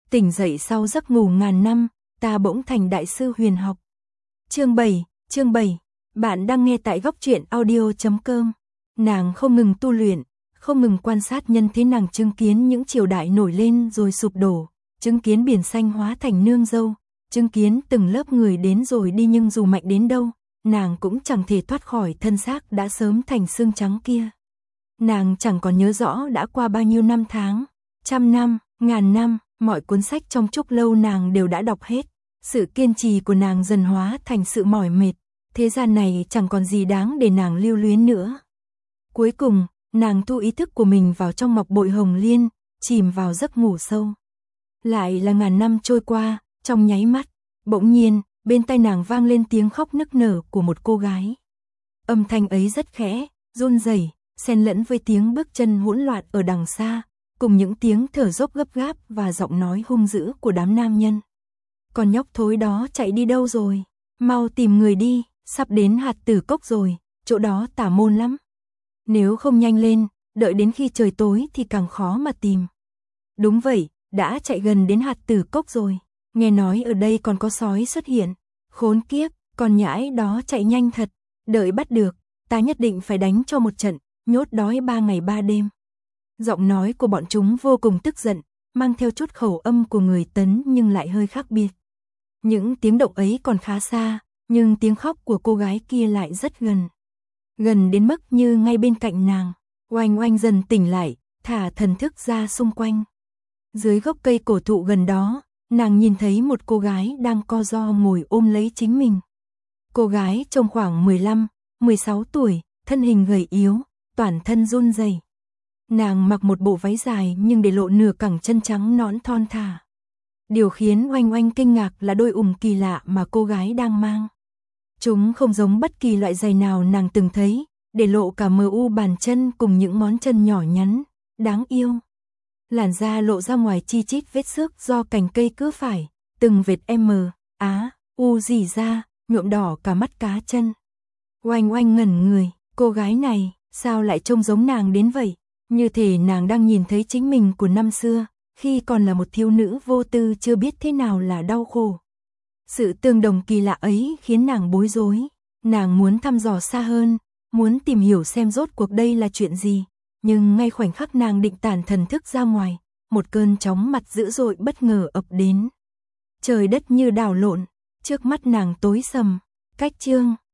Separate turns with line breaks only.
Tỉnh dậy sau giấc ngủ ngàn năm, ta bỗng thành đại sư huyền học. Chương 7, bạn đang nghe tại góc truyện audio.com. Nàng không ngừng tu luyện, không ngừng quan sát nhân thế, nàng chứng kiến những triều đại nổi lên rồi sụp đổ, chứng kiến biển xanh hóa thành nương dâu, chứng kiến từng lớp người đến rồi đi, nhưng dù mạnh đến đâu, nàng cũng chẳng thể thoát khỏi thân xác đã sớm thành xương trắng kia. Nàng chẳng còn nhớ rõ đã qua bao nhiêu năm tháng, trăm năm, ngàn năm, mọi cuốn sách trong trúc lâu nàng đều đã đọc hết. Sự kiên trì của nàng dần hóa thành sự mỏi mệt, thế gian này chẳng còn gì đáng để nàng lưu luyến nữa. Cuối cùng, nàng thu ý thức của mình vào trong ngọc bội hồng liên, chìm vào giấc ngủ sâu. Lại là ngàn năm trôi qua, trong nháy mắt, bỗng nhiên, bên tai nàng vang lên tiếng khóc nức nở của một cô gái. Âm thanh ấy rất khẽ, run rẩy, xen lẫn với tiếng bước chân hỗn loạn ở đằng xa, cùng những tiếng thở dốc gấp gáp và giọng nói hung dữ của đám nam nhân. Con nhóc thối đó chạy đi đâu rồi? Mau tìm người đi, sắp đến hạt tử cốc rồi, chỗ đó tà môn lắm. Nếu không nhanh lên, đợi đến khi trời tối thì càng khó mà tìm. Đúng vậy, đã chạy gần đến hạt tử cốc rồi. Nghe nói ở đây còn có sói xuất hiện. Khốn kiếp, con nhãi đó chạy nhanh thật. Đợi bắt được, ta nhất định phải đánh cho một trận, nhốt đói 3 ngày 3 đêm. Giọng nói của bọn chúng vô cùng tức giận, mang theo chút khẩu âm của người Tấn nhưng lại hơi khác biệt. Những tiếng động ấy còn khá xa, nhưng tiếng khóc của cô gái kia lại rất gần. Gần đến mức như ngay bên cạnh nàng. Oanh Oanh dần tỉnh lại, thả thần thức ra xung quanh. Dưới gốc cây cổ thụ gần đó, nàng nhìn thấy một cô gái đang co ro ngồi ôm lấy chính mình. Cô gái trông khoảng 15, 16 tuổi, thân hình gầy yếu, toàn thân run rẩy. Nàng mặc một bộ váy dài nhưng để lộ nửa cẳng chân trắng nõn thon thả. Điều khiến Oanh Oanh kinh ngạc là đôi kỳ lạ mà cô gái đang mang. Chúng không giống bất kỳ loại giày nào nàng từng thấy, để lộ cả bàn chân cùng những ngón chân nhỏ nhắn, đáng yêu. Làn da lộ ra ngoài chi chít vết xước do cành cây cứa phải, từng vệt rỉ ra, nhuộm đỏ cả mắt cá chân. Oanh Oanh ngẩn người, cô gái này, sao lại trông giống nàng đến vậy? Như thể nàng đang nhìn thấy chính mình của năm xưa, khi còn là một thiếu nữ vô tư chưa biết thế nào là đau khổ. Sự tương đồng kỳ lạ ấy khiến nàng bối rối, nàng muốn thăm dò xa hơn, muốn tìm hiểu xem rốt cuộc đây là chuyện gì, nhưng ngay khoảnh khắc nàng định tản thần thức ra ngoài, một cơn chóng mặt dữ dội bất ngờ ập đến. Trời đất như đảo lộn, trước mắt nàng tối sầm, cách chương